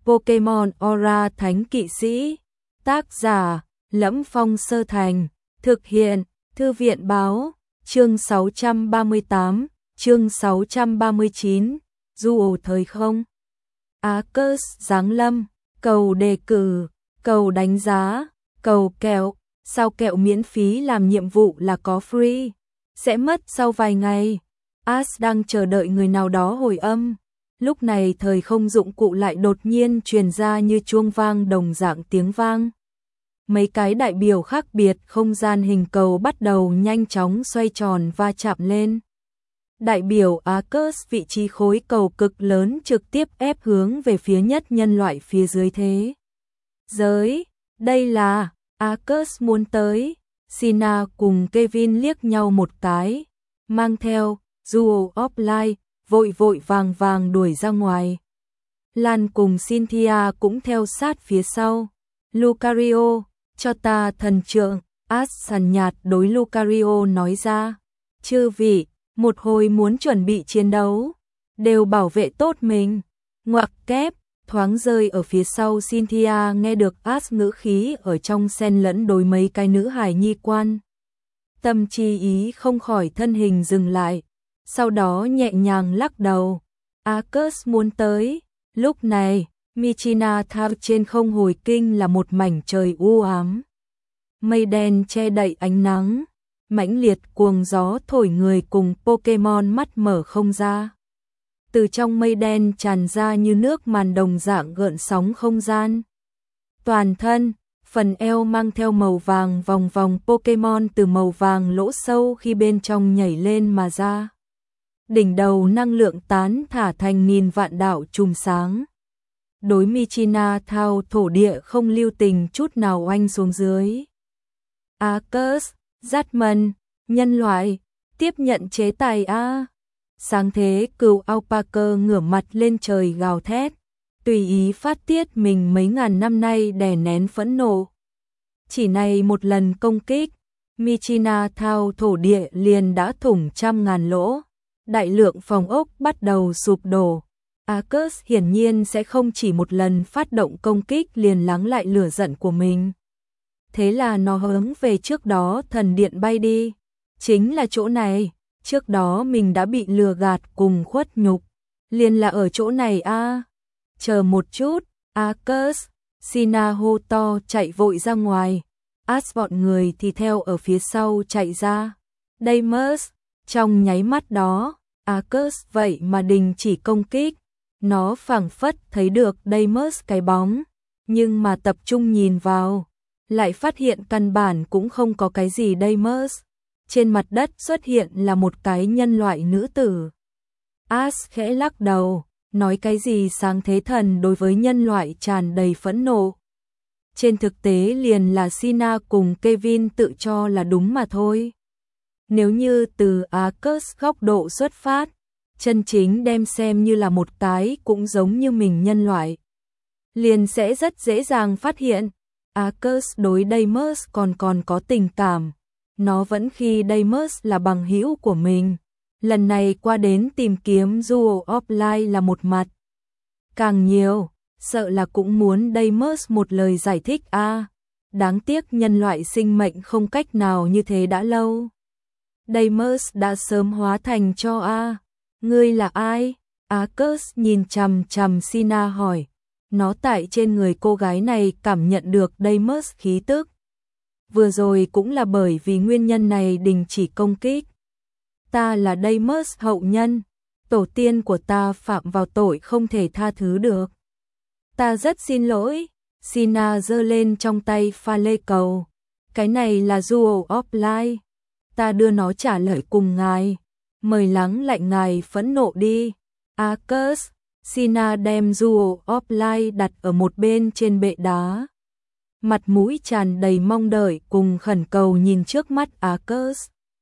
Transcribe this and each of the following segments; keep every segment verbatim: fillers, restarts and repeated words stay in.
Pokemon Aura Thánh Kỵ Sĩ. Tác giả: Lẫm Phong Sơ Thành. Thực hiện: Thư viện Báo. Chương sáu trăm ba mươi tám, chương sáu trăm ba mươi chín. Du ổ thời không. Arceus giáng lâm. Cầu đề cử, cầu đánh giá, cầu kẹo. Sao kẹo miễn phí làm nhiệm vụ là có free. Sẽ mất sau vài ngày. Ash đang chờ đợi người nào đó hồi âm. Lúc này thời không dụng cụ lại đột nhiên truyền ra như chuông vang đồng dạng tiếng vang. Mấy cái đại biểu khác biệt không gian hình cầu bắt đầu nhanh chóng xoay tròn va chạm lên. Đại biểu Arceus vị trí khối cầu cực lớn trực tiếp ép hướng về phía nhất nhân loại phía dưới thế giới. Đây là Arceus muốn tới. Sina cùng Kevin liếc nhau một cái, mang theo Jewel of Light, vội vội vàng vàng đuổi ra ngoài. Lan cùng Cynthia cũng theo sát phía sau. Lucario, cho ta thần trượng, Ash sàn nhạt đối Lucario nói ra. Chư vị, một hồi muốn chuẩn bị chiến đấu, đều bảo vệ tốt mình. Ngoặc kép, thoáng rơi ở phía sau Cynthia nghe được Ash ngữ khí ở trong xen lẫn đối mấy cái nữ hài nhi quan. Tâm chi ý không khỏi thân hình dừng lại, sau đó nhẹ nhàng lắc đầu. Arceus muốn tới. Lúc này, Michina Town trên không hồi kinh là một mảnh trời u ám. Mây đen che đậy ánh nắng, mãnh liệt cuồng gió thổi người cùng Pokemon mắt mở không ra. Từ trong mây đen tràn ra như nước màn đồng dạng gợn sóng không gian. Toàn thân, phần eo mang theo màu vàng vòng vòng Pokemon từ màu vàng lỗ sâu khi bên trong nhảy lên mà ra. Đỉnh đầu năng lượng tán thả thành nghìn vạn đạo chùm sáng. Đối Michina Town thổ địa không lưu tình chút nào oanh xuống dưới. Arceus, Zatman, nhân loại, tiếp nhận chế tài a. Sáng thế cừu Alpaca ngửa mặt lên trời gào thét, tùy ý phát tiết mình mấy ngàn năm nay đè nén phẫn nộ. Chỉ này một lần công kích, Michina Town thổ địa liền đã thủng trăm ngàn lỗ. Đại lượng phòng ốc bắt đầu sụp đổ. Arceus hiển nhiên sẽ không chỉ một lần phát động công kích liền lắng lại lửa giận của mình. Thế là nó hướng về trước đó thần điện bay đi. Chính là chỗ này, trước đó mình đã bị lừa gạt cùng khuất nhục. Liền là ở chỗ này a. À. Chờ một chút, Arceus, Sina hô to chạy vội ra ngoài. Ash bọn người thì theo ở phía sau chạy ra. Deimos, trong nháy mắt đó, Arceus vậy mà đình chỉ công kích. Nó phảng phất thấy được Deimos cái bóng, nhưng mà tập trung nhìn vào, lại phát hiện căn bản cũng không có cái gì Deimos. Trên mặt đất xuất hiện là một cái nhân loại nữ tử. Ash khẽ lắc đầu, nói cái gì sáng thế thần đối với nhân loại tràn đầy phẫn nộ. Trên thực tế liền là Sina cùng Kevin tự cho là đúng mà thôi. Nếu như từ Arceus góc độ xuất phát, chân chính đem xem như là một cái cũng giống như mình nhân loại, liền sẽ rất dễ dàng phát hiện Arceus đối Deimos còn còn có tình cảm. Nó vẫn khi Deimos là bằng hữu của mình, lần này qua đến tìm kiếm Jewel of Light là một mặt. Càng nhiều, sợ là cũng muốn Deimos một lời giải thích a. À, đáng tiếc nhân loại sinh mệnh không cách nào như thế đã lâu. Deimos đã sớm hóa thành cho a. À. Ngươi là ai? Arceus nhìn chằm chằm Sina hỏi. Nó tại trên người cô gái này cảm nhận được Deimos khí tức. Vừa rồi cũng là bởi vì nguyên nhân này đình chỉ công kích. Ta là Deimos hậu nhân, tổ tiên của ta phạm vào tội không thể tha thứ được. Ta rất xin lỗi. Sina giơ lên trong tay pha lê cầu. Cái này là Jewel of Light. Ta đưa nó trả lời cùng ngài. Mời lắng lạnh ngài phẫn nộ đi. Arceus, Sina đem Jewel of Light đặt ở một bên trên bệ đá. Mặt mũi tràn đầy mong đợi cùng khẩn cầu nhìn trước mắt Arceus.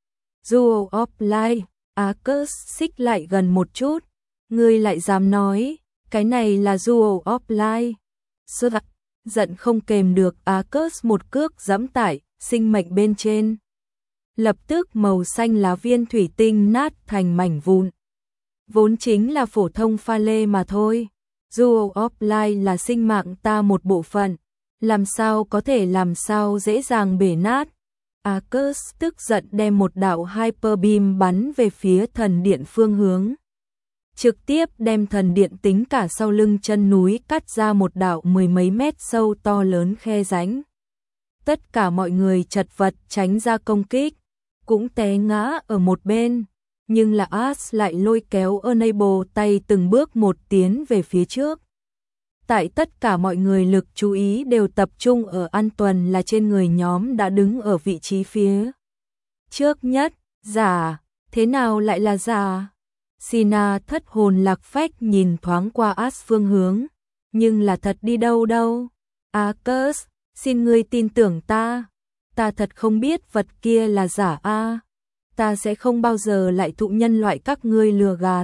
Jewel of Light, Arceus xích lại gần một chút. Ngươi lại dám nói, cái này là Jewel of Light. Sơ giận không kềm được, Arceus một cước giẫm tại sinh mệnh bên trên. Lập tức màu xanh lá viên thủy tinh nát thành mảnh vụn. Vốn chính là phổ thông pha lê mà thôi. Jewel of Life là sinh mạng ta một bộ phận, làm sao có thể làm sao dễ dàng bể nát. Arcus tức giận đem một đạo Hyper Beam bắn về phía thần điện phương hướng. Trực tiếp đem thần điện tính cả sau lưng chân núi cắt ra một đạo mười mấy mét sâu to lớn khe rãnh. Tất cả mọi người chật vật tránh ra công kích, cũng té ngã ở một bên, nhưng là Ash lại lôi kéo Enable tay từng bước một tiến về phía trước. Tại tất cả mọi người lực chú ý đều tập trung ở An Tuần là trên người nhóm đã đứng ở vị trí phía trước nhất. Giả, thế nào lại là giả? Sina thất hồn lạc phách nhìn thoáng qua Ash phương hướng, nhưng là thật đi đâu đâu. Arcus, xin ngươi tin tưởng ta, ta thật không biết vật kia là giả a, ta sẽ không bao giờ lại thụ nhân loại các ngươi lừa gạt.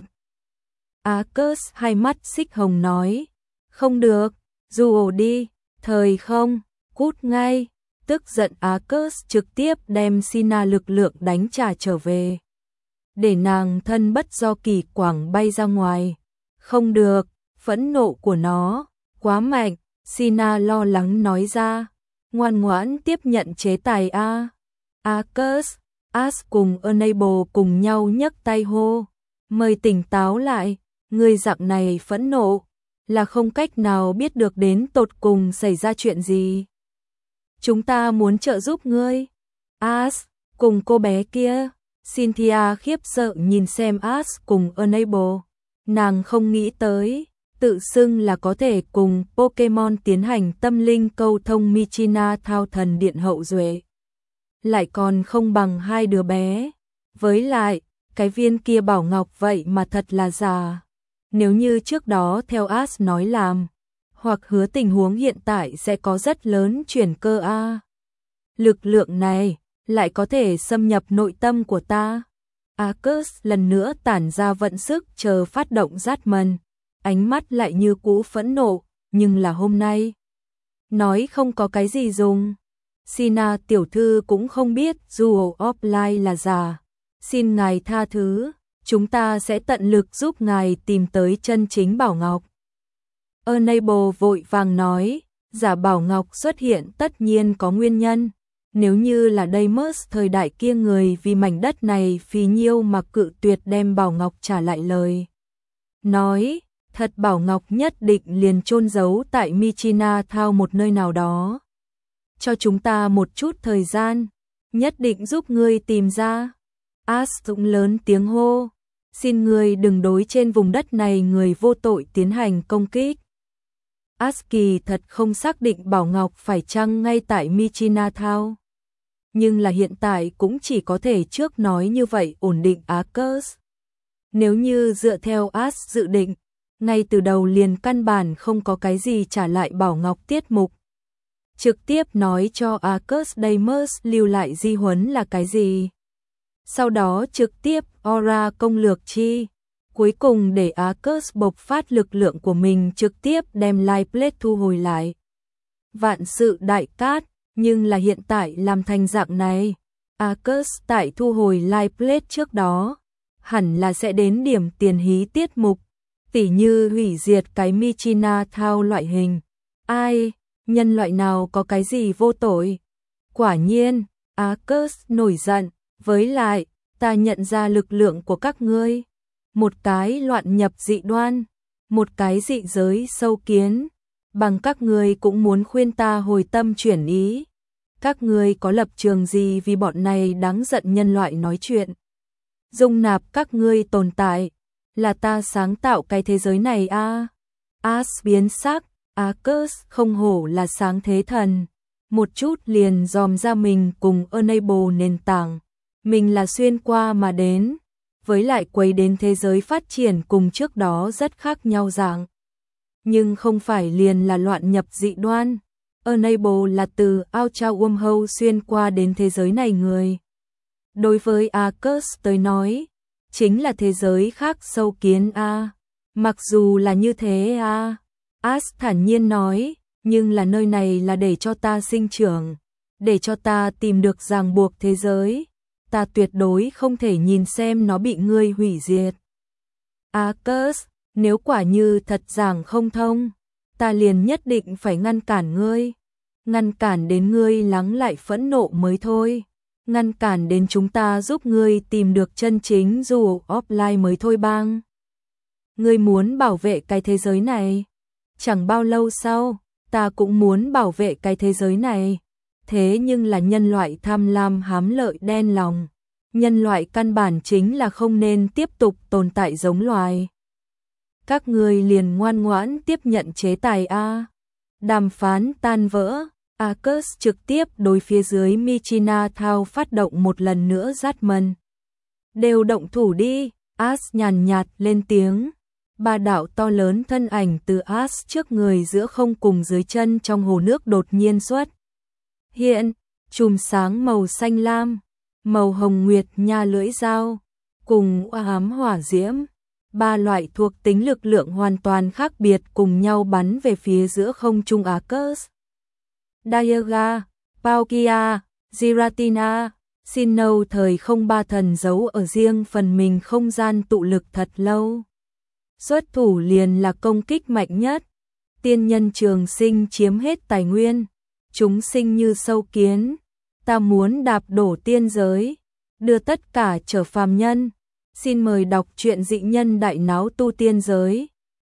Arcus hai mắt xích hồng nói, không được, dù đi, thời không, cút ngay. Tức giận Arcus trực tiếp đem Sina lực lượng đánh trả trở về, để nàng thân bất do kỳ quảng bay ra ngoài. Không được, phẫn nộ của nó quá mạnh, Sina lo lắng nói ra, ngoan ngoãn tiếp nhận chế tài a. Arcus, Ash cùng Enable cùng nhau nhấc tay hô, mời tỉnh táo lại, người dạng này phẫn nộ là không cách nào biết được đến tột cùng xảy ra chuyện gì. Chúng ta muốn trợ giúp ngươi. Ash, cùng cô bé kia. Cynthia khiếp sợ nhìn xem Ash cùng Enable. Nàng không nghĩ tới, tự xưng là có thể cùng Pokemon tiến hành tâm linh câu thông Michina thao thần điện hậu duệ, lại còn không bằng hai đứa bé. Với lại, cái viên kia bảo ngọc vậy mà thật là giả. Nếu như trước đó theo Ash nói làm, hoặc hứa tình huống hiện tại sẽ có rất lớn chuyển cơ a. Lực lượng này lại có thể xâm nhập nội tâm của ta. Arcus lần nữa tản ra vận sức chờ phát động dát mần, ánh mắt lại như cũ phẫn nộ, nhưng là hôm nay nói không có cái gì dùng. Sina tiểu thư cũng không biết Jewel of Life là giả, xin ngài tha thứ, chúng ta sẽ tận lực giúp ngài tìm tới chân chính bảo ngọc. Enable vội vàng nói, giả bảo ngọc xuất hiện tất nhiên có nguyên nhân. Nếu như là Deimos thời đại kia người vì mảnh đất này phí nhiêu mà cự tuyệt đem bảo ngọc trả lại lời nói, thật bảo ngọc nhất định liền chôn giấu tại Michina Thao một nơi nào đó. Cho chúng ta một chút thời gian, nhất định giúp ngươi tìm ra. Ash dũng lớn tiếng hô, xin ngươi đừng đối trên vùng đất này người vô tội tiến hành công kích. Ash kỳ thật không xác định bảo ngọc phải chăng ngay tại Michina Thao, nhưng là hiện tại cũng chỉ có thể trước nói như vậy ổn định Arcus. Nếu như dựa theo Ash dự định, ngay từ đầu liền căn bản không có cái gì trả lại bảo ngọc tiết mục. Trực tiếp nói cho Arcus Deimos lưu lại di huấn là cái gì. Sau đó trực tiếp aura công lược chi. Cuối cùng để Arcus bộc phát lực lượng của mình trực tiếp đem Life Plate thu hồi lại. Vạn sự đại cát, nhưng là hiện tại làm thành dạng này. Arcus tại thu hồi Life Plate trước đó, hẳn là sẽ đến điểm tiền hí tiết mục, tỉ như hủy diệt cái Michina Thao loại hình. Ai, nhân loại nào có cái gì vô tội? Quả nhiên, Arcus nổi giận, với lại, ta nhận ra lực lượng của các ngươi. Một cái loạn nhập dị đoan, một cái dị giới sâu kiến, bằng các ngươi cũng muốn khuyên ta hồi tâm chuyển ý. Các ngươi có lập trường gì vì bọn này đáng giận nhân loại nói chuyện? Dung nạp các ngươi tồn tại, là ta sáng tạo cái thế giới này a. À? Ash biến sắc, Arcus không hổ là sáng thế thần, một chút liền dòm ra mình cùng Enable nền tảng, mình là xuyên qua mà đến, với lại quấy đến thế giới phát triển cùng trước đó rất khác nhau dạng. Nhưng không phải liền là loạn nhập dị đoan, Enable là từ Outer Wormhole xuyên qua đến thế giới này người. Đối với Arcus tới nói, chính là thế giới khác sâu kiến a. Mặc dù là như thế a, Ash thản nhiên nói, nhưng là nơi này là để cho ta sinh trưởng, để cho ta tìm được ràng buộc thế giới, ta tuyệt đối không thể nhìn xem nó bị ngươi hủy diệt. Arcus, Nếu quả như thật giảng không thông, ta liền nhất định phải ngăn cản ngươi. Ngăn cản đến ngươi lắng lại phẫn nộ mới thôi. Ngăn cản đến chúng ta giúp ngươi tìm được chân chính dù offline mới thôi bang. Ngươi muốn bảo vệ cái thế giới này. Chẳng bao lâu sau, ta cũng muốn bảo vệ cái thế giới này. Thế nhưng là nhân loại tham lam hám lợi đen lòng. Nhân loại căn bản chính là không nên tiếp tục tồn tại giống loài. Các ngươi liền ngoan ngoãn tiếp nhận chế tài A. Đàm phán tan vỡ, Arcus trực tiếp đối phía dưới Michina Thao phát động một lần nữa dắt mần. Đều động thủ đi, As nhàn nhạt lên tiếng. Ba đạo to lớn thân ảnh từ As trước người giữa không cùng dưới chân trong hồ nước đột nhiên xuất hiện, chùm sáng màu xanh lam, màu hồng nguyệt nha lưỡi dao, cùng ám hỏa diễm. Ba loại thuộc tính lực lượng hoàn toàn khác biệt cùng nhau bắn về phía giữa không trung Arcus. Diaga, Paukia, Giratina, Sinnoh thời không ba thần giấu ở riêng phần mình không gian tụ lực thật lâu. Xuất thủ liền là công kích mạnh nhất. Tiên nhân trường sinh chiếm hết tài nguyên. Chúng sinh như sâu kiến. Ta muốn đạp đổ tiên giới. Đưa tất cả trở phàm nhân. Xin mời đọc truyện Dị Nhân Đại Náo Tu Tiên Giới.